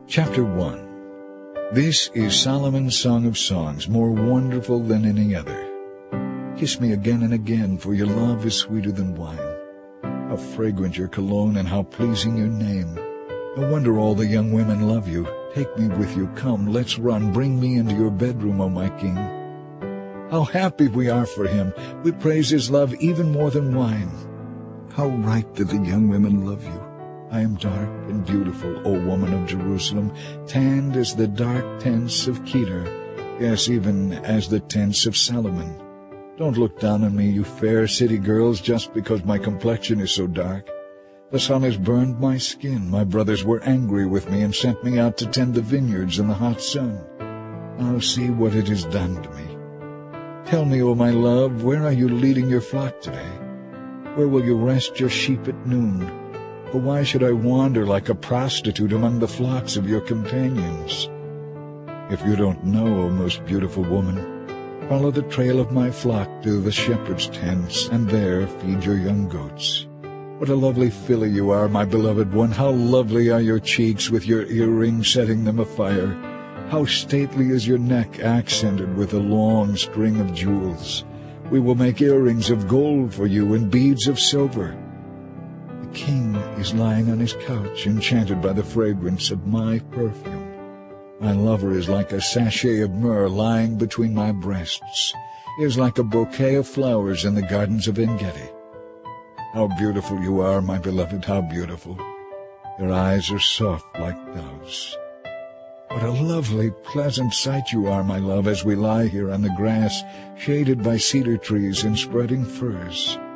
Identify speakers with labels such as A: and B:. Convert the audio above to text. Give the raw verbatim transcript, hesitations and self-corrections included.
A: Chapter one. This is Solomon's Song of Songs, more wonderful than any other. Kiss me again and again, for your love is sweeter than wine. How fragrant your cologne, and how pleasing your name. No wonder all the young women love you. Take me with you, come, let's run. Bring me into your bedroom, O my king. How happy we are for him. We praise his love even more than wine. How right that the young women love you. I am dark and beautiful, O woman of Jerusalem, tanned as the dark tents of Kedar, yes, even as the tents of Solomon. Don't look down on me, you fair city girls, just because my complexion is so dark. The sun has burned my skin. My brothers were angry with me and sent me out to tend the vineyards in the hot sun. Now see what it has done to me. Tell me, O my love, where are you leading your flock today? Where will you rest your sheep at noon? For why should I wander like a prostitute among the flocks of your companions? If you don't know, O most beautiful woman, follow the trail of my flock to the shepherd's tents, and there feed your young goats. What a lovely filly you are, my beloved one! How lovely are your cheeks, with your earrings setting them afire! How stately is your neck, accented with a long string of jewels! We will make earrings of gold for you, and beads of silver. The king is lying on his couch, enchanted by the fragrance of my perfume. My lover is like a sachet of myrrh lying between my breasts. He is like a bouquet of flowers in the gardens of En-gedi. How beautiful you are, my beloved, how beautiful! Your eyes are soft like doves. What a lovely, pleasant sight you are, my love, as we lie here on the grass, shaded by cedar trees and spreading firs.